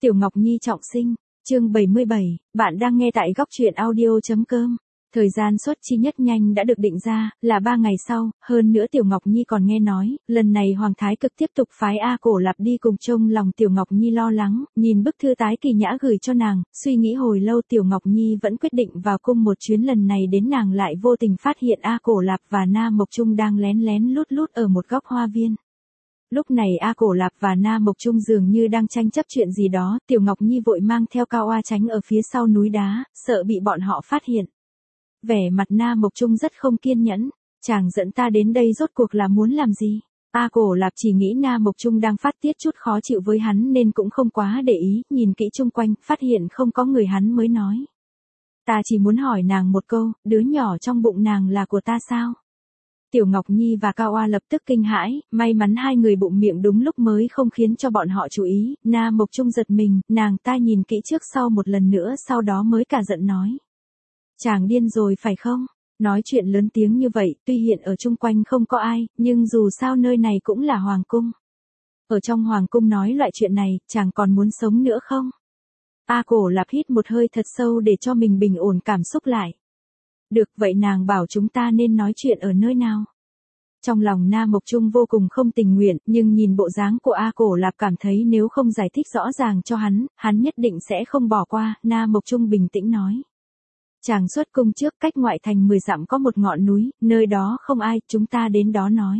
Tiểu Ngọc Nhi trọng sinh, chương 77, bạn đang nghe tại góc truyện audio.com. Thời gian xuất chi nhất nhanh đã được định ra, là 3 ngày sau, hơn nữa Tiểu Ngọc Nhi còn nghe nói, lần này Hoàng Thái Cực tiếp tục phái A Cổ Lạp đi cùng trông lòng Tiểu Ngọc Nhi lo lắng, nhìn bức thư Tái Kỳ Nhã gửi cho nàng, suy nghĩ hồi lâu Tiểu Ngọc Nhi vẫn quyết định vào cung một chuyến. Lần này đến nàng lại vô tình phát hiện A Cổ Lạp và Na Mộc Trung đang lén lén lút lút ở một góc hoa viên. Lúc này A Cổ Lạp và Na Mộc Trung dường như đang tranh chấp chuyện gì đó, Tiểu Ngọc Nhi vội mang theo Cao Oa tránh ở phía sau núi đá, sợ bị bọn họ phát hiện. Vẻ mặt Na Mộc Trung rất không kiên nhẫn, chàng dẫn ta đến đây rốt cuộc là muốn làm gì? A Cổ Lạp chỉ nghĩ Na Mộc Trung đang phát tiết chút khó chịu với hắn nên cũng không quá để ý, nhìn kỹ chung quanh, phát hiện không có người hắn mới nói. Ta chỉ muốn hỏi nàng một câu, đứa nhỏ trong bụng nàng là của ta sao? Tiểu Ngọc Nhi và Cao Oa lập tức kinh hãi, may mắn hai người bụng miệng đúng lúc mới không khiến cho bọn họ chú ý. Na Mộc Trung giật mình, nàng ta nhìn kỹ trước sau một lần nữa sau đó mới cả giận nói. Chàng điên rồi phải không? Nói chuyện lớn tiếng như vậy, tuy hiện ở chung quanh không có ai, nhưng dù sao nơi này cũng là hoàng cung. Ở trong hoàng cung nói loại chuyện này, chàng còn muốn sống nữa không? A Cổ Lạp hít một hơi thật sâu để cho mình bình ổn cảm xúc lại. Được, vậy nàng bảo chúng ta nên nói chuyện ở nơi nào? Trong lòng Na Mộc Trung vô cùng không tình nguyện, nhưng nhìn bộ dáng của A Cổ Lạp cảm thấy nếu không giải thích rõ ràng cho hắn nhất định sẽ không bỏ qua. Na Mộc Trung bình tĩnh nói. Chàng xuất cung trước, cách ngoại thành 10 dặm có một ngọn núi, nơi đó không ai, chúng ta đến đó nói.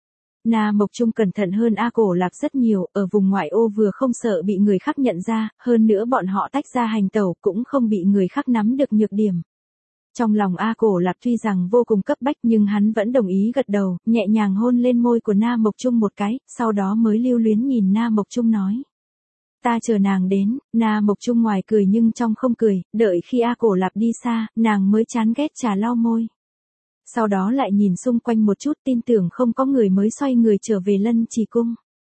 Na Mộc Trung cẩn thận hơn A Cổ Lạp rất nhiều, ở vùng ngoại ô vừa không sợ bị người khác nhận ra, hơn nữa bọn họ tách ra hành tẩu cũng không bị người khác nắm được nhược điểm. Trong lòng A Cổ Lạp tuy rằng vô cùng cấp bách nhưng hắn vẫn đồng ý gật đầu, nhẹ nhàng hôn lên môi của Na Mộc Trung một cái, sau đó mới lưu luyến nhìn Na Mộc Trung nói. Ta chờ nàng đến. Na Mộc Trung ngoài cười nhưng trong không cười, đợi khi A Cổ Lạp đi xa, nàng mới chán ghét trà lau môi. Sau đó lại nhìn xung quanh một chút, tin tưởng không có người mới xoay người trở về Lân Chỉ cung.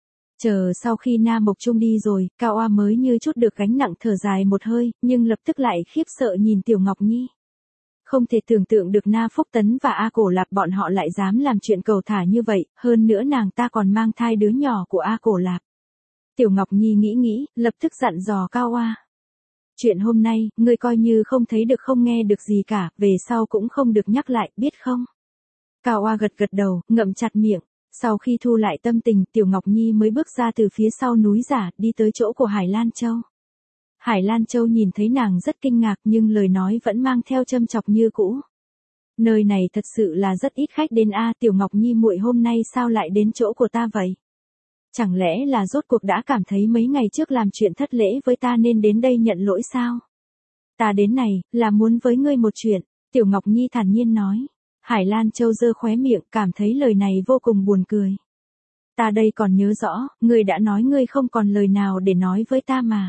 Chờ sau khi Na Mộc Trung đi rồi, Cao Oa mới như chút được gánh nặng thở dài một hơi, nhưng lập tức lại khiếp sợ nhìn Tiểu Ngọc Nhi. Không thể tưởng tượng được Na Phúc Tấn và A Cổ Lạp bọn họ lại dám làm chuyện cầu thả như vậy, hơn nữa nàng ta còn mang thai đứa nhỏ của A Cổ Lạp. Tiểu Ngọc Nhi nghĩ, lập tức dặn dò Cao Oa. Chuyện hôm nay, ngươi coi như không thấy được không nghe được gì cả, về sau cũng không được nhắc lại, biết không? Cao Oa gật đầu, ngậm chặt miệng. Sau khi thu lại tâm tình, Tiểu Ngọc Nhi mới bước ra từ phía sau núi giả, đi tới chỗ của Hải Lan Châu. Hải Lan Châu nhìn thấy nàng rất kinh ngạc nhưng lời nói vẫn mang theo châm chọc như cũ. Nơi này thật sự là rất ít khách đến a, Tiểu Ngọc Nhi muội hôm nay sao lại đến chỗ của ta vậy? Chẳng lẽ là rốt cuộc đã cảm thấy mấy ngày trước làm chuyện thất lễ với ta nên đến đây nhận lỗi sao? Ta đến này, là muốn với ngươi một chuyện, Tiểu Ngọc Nhi thản nhiên nói. Hải Lan Châu giơ khóe miệng, cảm thấy lời này vô cùng buồn cười. Ta đây còn nhớ rõ, ngươi đã nói ngươi không còn lời nào để nói với ta mà.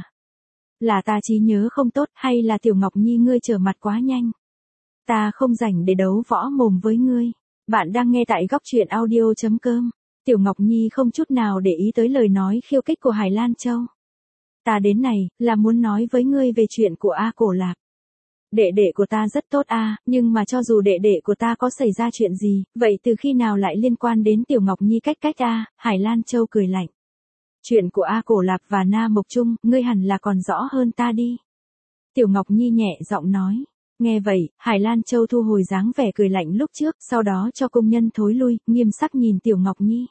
Là ta trí nhớ không tốt hay là Tiểu Ngọc Nhi ngươi trở mặt quá nhanh? Ta không rảnh để đấu võ mồm với ngươi. Bạn đang nghe tại góc truyện audio.com. Tiểu Ngọc Nhi không chút nào để ý tới lời nói khiêu khích của Hải Lan Châu. Ta đến này, là muốn nói với ngươi về chuyện của A Cổ Lạp. Đệ đệ của ta rất tốt a, nhưng mà cho dù đệ đệ của ta có xảy ra chuyện gì, vậy từ khi nào lại liên quan đến Tiểu Ngọc Nhi cách a? Hải Lan Châu cười lạnh. Chuyện của A Cổ Lạp và Na Mộc Trung, ngươi hẳn là còn rõ hơn ta đi. Tiểu Ngọc Nhi nhẹ giọng nói. Nghe vậy, Hải Lan Châu thu hồi dáng vẻ cười lạnh lúc trước, sau đó cho công nhân thối lui, nghiêm sắc nhìn Tiểu Ngọc Nhi.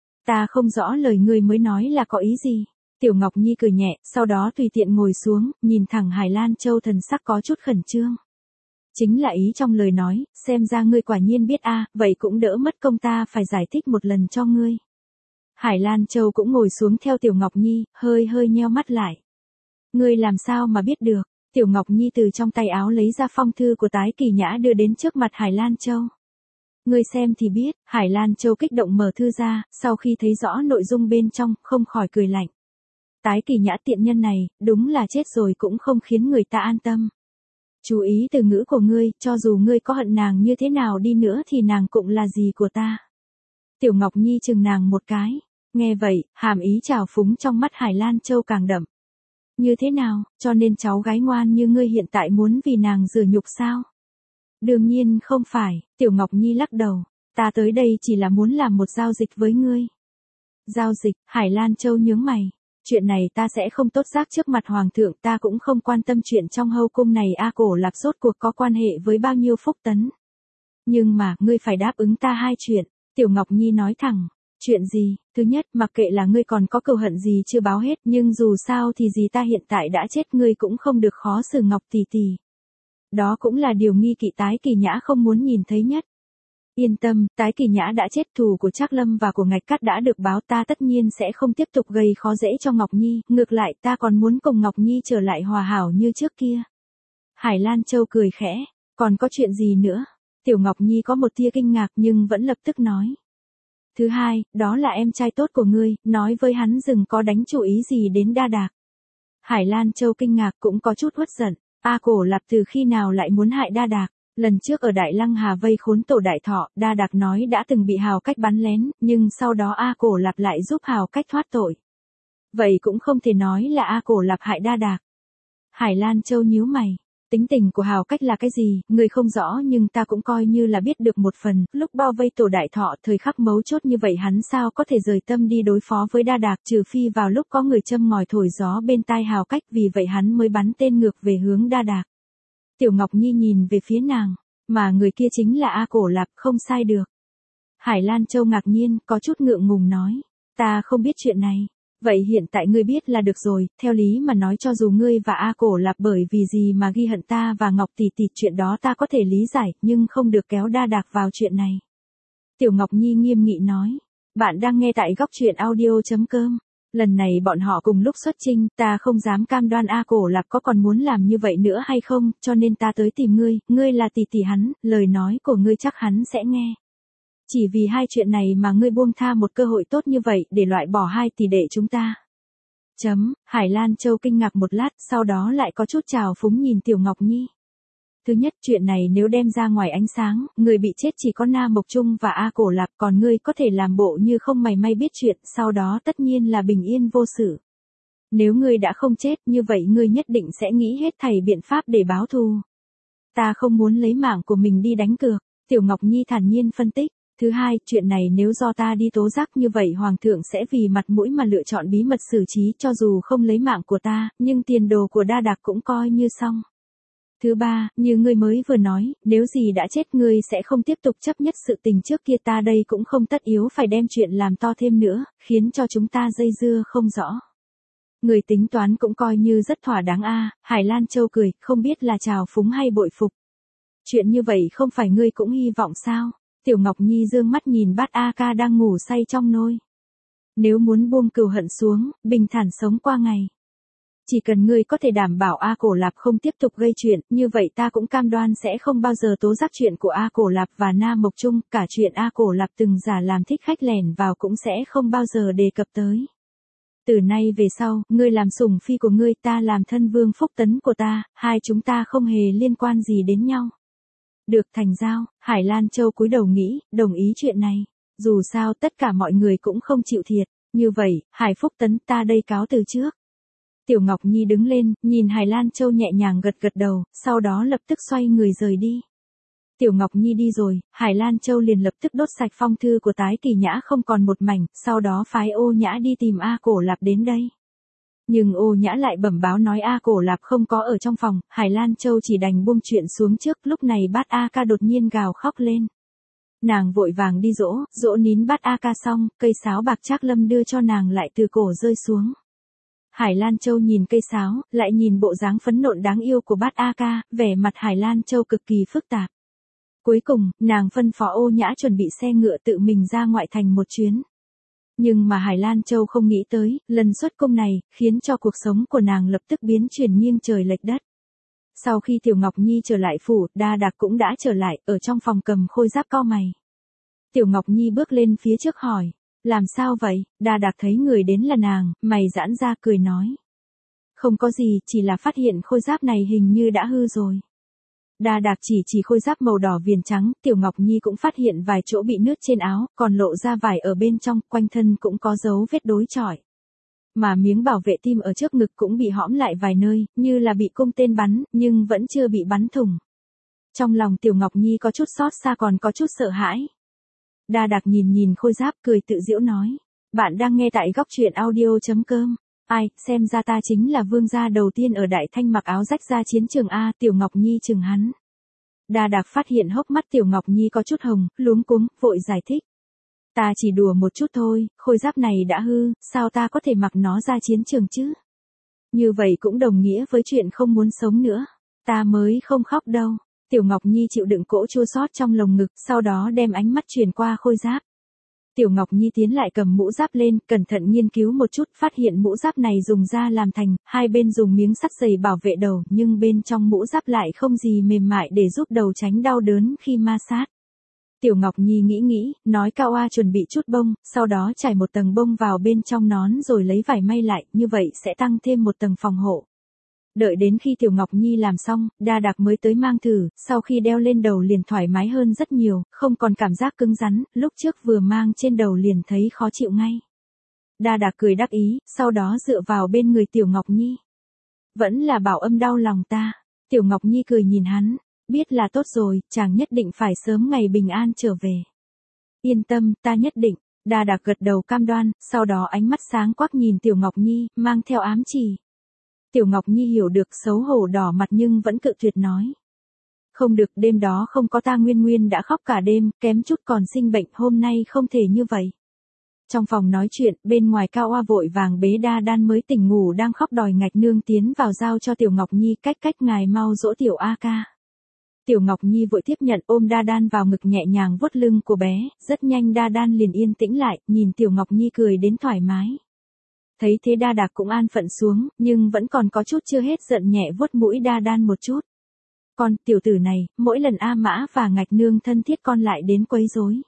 Ta không rõ lời ngươi mới nói là có ý gì. Tiểu Ngọc Nhi cười nhẹ, sau đó tùy tiện ngồi xuống, nhìn thẳng Hải Lan Châu thần sắc có chút khẩn trương. Chính là ý trong lời nói, xem ra ngươi quả nhiên biết a, vậy cũng đỡ mất công ta phải giải thích một lần cho ngươi. Hải Lan Châu cũng ngồi xuống theo Tiểu Ngọc Nhi, hơi nheo mắt lại. Ngươi làm sao mà biết được? Tiểu Ngọc Nhi từ trong tay áo lấy ra phong thư của Tái Kỳ Nhã đưa đến trước mặt Hải Lan Châu. Ngươi xem thì biết. Hải Lan Châu kích động mở thư ra, sau khi thấy rõ nội dung bên trong, không khỏi cười lạnh. Tái Kỳ Nhã tiện nhân này, đúng là chết rồi cũng không khiến người ta an tâm. Chú ý từ ngữ của ngươi, cho dù ngươi có hận nàng như thế nào đi nữa thì nàng cũng là gì của ta. Tiểu Ngọc Nhi chừng nàng một cái. Nghe vậy, hàm ý trào phúng trong mắt Hải Lan Châu càng đậm. Như thế nào, cho nên cháu gái ngoan như ngươi hiện tại muốn vì nàng rửa nhục sao? Đương nhiên không phải, Tiểu Ngọc Nhi lắc đầu. Ta tới đây chỉ là muốn làm một giao dịch với ngươi. Giao dịch? Hải Lan Châu nhướng mày. Chuyện này ta sẽ không tốt giác trước mặt hoàng thượng, ta cũng không quan tâm chuyện trong hậu cung này A Cổ Lạp rốt cuộc có quan hệ với bao nhiêu Phúc Tấn. Nhưng mà, ngươi phải đáp ứng ta hai chuyện, Tiểu Ngọc Nhi nói thẳng. Chuyện gì? Thứ nhất, mặc kệ là ngươi còn có cừu hận gì chưa báo hết, nhưng dù sao thì gì ta hiện tại đã chết, ngươi cũng không được khó xử Ngọc tỷ tỷ. Đó cũng là điều Nghi Kỵ Tái Kỳ Nhã không muốn nhìn thấy nhất. Yên tâm, Tái Kỳ Nhã đã chết, thù của Trác Lâm và của Ngạch Cát đã được báo, ta tất nhiên sẽ không tiếp tục gây khó dễ cho Ngọc Nhi, ngược lại ta còn muốn cùng Ngọc Nhi trở lại hòa hảo như trước kia. Hải Lan Châu cười khẽ, còn có chuyện gì nữa? Tiểu Ngọc Nhi có một tia kinh ngạc nhưng vẫn lập tức nói. Thứ hai, đó là em trai tốt của ngươi, nói với hắn đừng có đánh chủ ý gì đến Đa Đạc. Hải Lan Châu kinh ngạc cũng có chút uất giận, A Cổ Lạp từ khi nào lại muốn hại Đa Đạc? Lần trước ở Đại Lăng Hà vây khốn Tổ Đại Thọ, Đa Đạc nói đã từng bị Hào Cách bắn lén, nhưng sau đó A Cổ Lạp lại giúp Hào Cách thoát tội. Vậy cũng không thể nói là A Cổ Lạp hại Đa Đạc. Hải Lan Châu nhíu mày. Tính tình của Hào Cách là cái gì, người không rõ nhưng ta cũng coi như là biết được một phần, lúc bao vây Tổ Đại Thọ thời khắc mấu chốt như vậy hắn sao có thể rời tâm đi đối phó với Đa Đạc, trừ phi vào lúc có người châm ngòi thổi gió bên tai Hào Cách, vì vậy hắn mới bắn tên ngược về hướng Đa Đạc. Tiểu Ngọc Nhi nhìn về phía nàng, mà người kia chính là A Cổ Lạp, không sai được. Hải Lan Châu ngạc nhiên, có chút ngượng ngùng nói, ta không biết chuyện này. Vậy hiện tại ngươi biết là được rồi, theo lý mà nói cho dù ngươi và A Cổ Lạp bởi vì gì mà ghi hận ta và Ngọc tỷ tỷ, chuyện đó ta có thể lý giải, nhưng không được kéo Đa Đạc vào chuyện này. Tiểu Ngọc Nhi nghiêm nghị nói, bạn đang nghe tại góc truyện audio.com. Lần này bọn họ cùng lúc xuất chinh, ta không dám cam đoan A Cổ Lạp có còn muốn làm như vậy nữa hay không, cho nên ta tới tìm ngươi là tỷ tỷ hắn, lời nói của ngươi chắc hắn sẽ nghe. Chỉ vì hai chuyện này mà ngươi buông tha một cơ hội tốt như vậy để loại bỏ hai tỷ đệ chúng ta. Hải Lan Châu kinh ngạc một lát, sau đó lại có chút trào phúng nhìn Tiểu Ngọc Nhi. Thứ nhất, chuyện này nếu đem ra ngoài ánh sáng, người bị chết chỉ có Na Mộc Trung và A Cổ Lạp, còn ngươi có thể làm bộ như không mày may biết chuyện, sau đó tất nhiên là bình yên vô sự. Nếu ngươi đã không chết, như vậy ngươi nhất định sẽ nghĩ hết thảy biện pháp để báo thù. Ta không muốn lấy mạng của mình đi đánh cược, Tiểu Ngọc Nhi thản nhiên phân tích. Thứ hai, chuyện này nếu do ta đi tố giác như vậy hoàng thượng sẽ vì mặt mũi mà lựa chọn bí mật xử trí, cho dù không lấy mạng của ta, nhưng tiền đồ của Đa Đạc cũng coi như xong. Thứ ba, như ngươi mới vừa nói, nếu gì đã chết ngươi sẽ không tiếp tục chấp nhất sự tình trước kia, ta đây cũng không tất yếu phải đem chuyện làm to thêm nữa, khiến cho chúng ta dây dưa không rõ. Người tính toán cũng coi như rất thỏa đáng a. Hải Lan Châu cười, không biết là trào phúng hay bội phục. Chuyện như vậy không phải ngươi cũng hy vọng sao? Tiểu Ngọc Nhi dương mắt nhìn Bát A Ca đang ngủ say trong nôi. Nếu muốn buông cừu hận xuống, bình thản sống qua ngày. Chỉ cần ngươi có thể đảm bảo A Cổ Lạp không tiếp tục gây chuyện, như vậy ta cũng cam đoan sẽ không bao giờ tố giác chuyện của A Cổ Lạp và Na Mộc Trung, cả chuyện A Cổ Lạp từng giả làm thích khách lẻn vào cũng sẽ không bao giờ đề cập tới. Từ nay về sau, ngươi làm sủng phi của ngươi, ta làm thân vương Phúc Tấn của ta, hai chúng ta không hề liên quan gì đến nhau. Được, thành giao. Hải Lan Châu cúi đầu nghĩ, đồng ý chuyện này. Dù sao tất cả mọi người cũng không chịu thiệt. Như vậy, Hải Phúc Tấn, ta đây cáo từ trước. Tiểu Ngọc Nhi đứng lên, nhìn Hải Lan Châu nhẹ nhàng gật gật đầu, sau đó lập tức xoay người rời đi. Tiểu Ngọc Nhi đi rồi, Hải Lan Châu liền lập tức đốt sạch phong thư của Tái Kỳ Nhã không còn một mảnh, sau đó phái Ô Nhã đi tìm A Cổ Lạp đến đây. Nhưng Ô Nhã lại bẩm báo nói A Cổ Lạp không có ở trong phòng, Hải Lan Châu chỉ đành buông chuyện xuống trước, lúc này Bát A Ca đột nhiên gào khóc lên. Nàng vội vàng đi dỗ nín Bát A Ca xong, cây sáo bạc Trác Lâm đưa cho nàng lại từ cổ rơi xuống. Hải Lan Châu nhìn cây sáo, lại nhìn bộ dáng phấn nộn đáng yêu của Bát A Ca, vẻ mặt Hải Lan Châu cực kỳ phức tạp. Cuối cùng, nàng phân phó Ô Nhã chuẩn bị xe ngựa tự mình ra ngoại thành một chuyến. Nhưng mà Hải Lan Châu không nghĩ tới, lần xuất cung này, khiến cho cuộc sống của nàng lập tức biến chuyển nghiêng trời lệch đất. Sau khi Tiểu Ngọc Nhi trở lại phủ, Đa Đạc cũng đã trở lại, ở trong phòng cầm khôi giáp cau mày. Tiểu Ngọc Nhi bước lên phía trước hỏi, làm sao vậy? Đa Đạc thấy người đến là nàng, mày giãn ra cười nói. Không có gì, chỉ là phát hiện khôi giáp này hình như đã hư rồi. Đa Đạc chỉ khôi giáp màu đỏ viền trắng, Tiểu Ngọc Nhi cũng phát hiện vài chỗ bị nứt trên áo, còn lộ ra vải ở bên trong, quanh thân cũng có dấu vết đối chọi. Mà miếng bảo vệ tim ở trước ngực cũng bị hõm lại vài nơi, như là bị cung tên bắn, nhưng vẫn chưa bị bắn thủng. Trong lòng Tiểu Ngọc Nhi có chút xót xa còn có chút sợ hãi. Đa Đạc nhìn khôi giáp cười tự giễu nói. Bạn đang nghe tại góc truyện audio.com. Ai, xem ra ta chính là vương gia đầu tiên ở Đại Thanh mặc áo rách ra chiến trường A, Tiểu Ngọc Nhi chừng hắn. Đa Đạc phát hiện hốc mắt Tiểu Ngọc Nhi có chút hồng, luống cuống, vội giải thích. Ta chỉ đùa một chút thôi, khôi giáp này đã hư, sao ta có thể mặc nó ra chiến trường chứ? Như vậy cũng đồng nghĩa với chuyện không muốn sống nữa. Ta mới không khóc đâu. Tiểu Ngọc Nhi chịu đựng cỗ chua xót trong lồng ngực, sau đó đem ánh mắt truyền qua khôi giáp. Tiểu Ngọc Nhi tiến lại cầm mũ giáp lên, cẩn thận nghiên cứu một chút, phát hiện mũ giáp này dùng da làm thành, hai bên dùng miếng sắt dày bảo vệ đầu, nhưng bên trong mũ giáp lại không gì mềm mại để giúp đầu tránh đau đớn khi ma sát. Tiểu Ngọc Nhi nghĩ, nói Cao A chuẩn bị chút bông, sau đó trải một tầng bông vào bên trong nón rồi lấy vải may lại, như vậy sẽ tăng thêm một tầng phòng hộ. Đợi đến khi Tiểu Ngọc Nhi làm xong, Đa Đạc mới tới mang thử, sau khi đeo lên đầu liền thoải mái hơn rất nhiều, không còn cảm giác cứng rắn, lúc trước vừa mang trên đầu liền thấy khó chịu ngay. Đa Đạc cười đắc ý, sau đó dựa vào bên người Tiểu Ngọc Nhi. Vẫn là Bảo Âm đau lòng ta. Tiểu Ngọc Nhi cười nhìn hắn, biết là tốt rồi, chàng nhất định phải sớm ngày bình an trở về. Yên tâm, ta nhất định. Đa Đạc gật đầu cam đoan, sau đó ánh mắt sáng quắc nhìn Tiểu Ngọc Nhi, mang theo ám chỉ. Tiểu Ngọc Nhi hiểu được, xấu hổ đỏ mặt nhưng vẫn cự tuyệt nói. Không được, đêm đó không có ta Nguyên đã khóc cả đêm, kém chút còn sinh bệnh, hôm nay không thể như vậy. Trong phòng nói chuyện, bên ngoài Cao Oa vội vàng bế Đa Đan mới tỉnh ngủ đang khóc đòi ngạch nương tiến vào giao cho Tiểu Ngọc Nhi, cách ngài mau dỗ Tiểu A ca. Tiểu Ngọc Nhi vội tiếp nhận, ôm Đa Đan vào ngực nhẹ nhàng vuốt lưng của bé, rất nhanh Đa Đan liền yên tĩnh lại, nhìn Tiểu Ngọc Nhi cười đến thoải mái. Thấy thế Đa Đạc cũng an phận xuống, nhưng vẫn còn có chút chưa hết giận, nhẹ vuốt mũi Đa Đan một chút. Con, tiểu tử này, mỗi lần A Mã và ngạch nương thân thiết con lại đến quấy rối.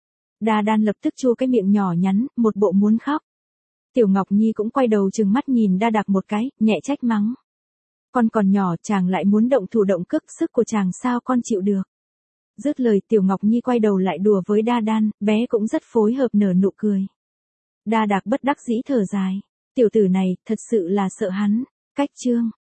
Đa Đan lập tức chua cái miệng nhỏ nhắn, một bộ muốn khóc. Tiểu Ngọc Nhi cũng quay đầu trừng mắt nhìn Đa Đạc một cái, nhẹ trách mắng. Con còn nhỏ, chàng lại muốn động thủ động cước, sức của chàng sao con chịu được. Dứt lời Tiểu Ngọc Nhi quay đầu lại đùa với Đa Đan, bé cũng rất phối hợp nở nụ cười. Đa Đạc bất đắc dĩ thở dài. Tiểu tử này, thật sự là sợ hắn. Cách chương.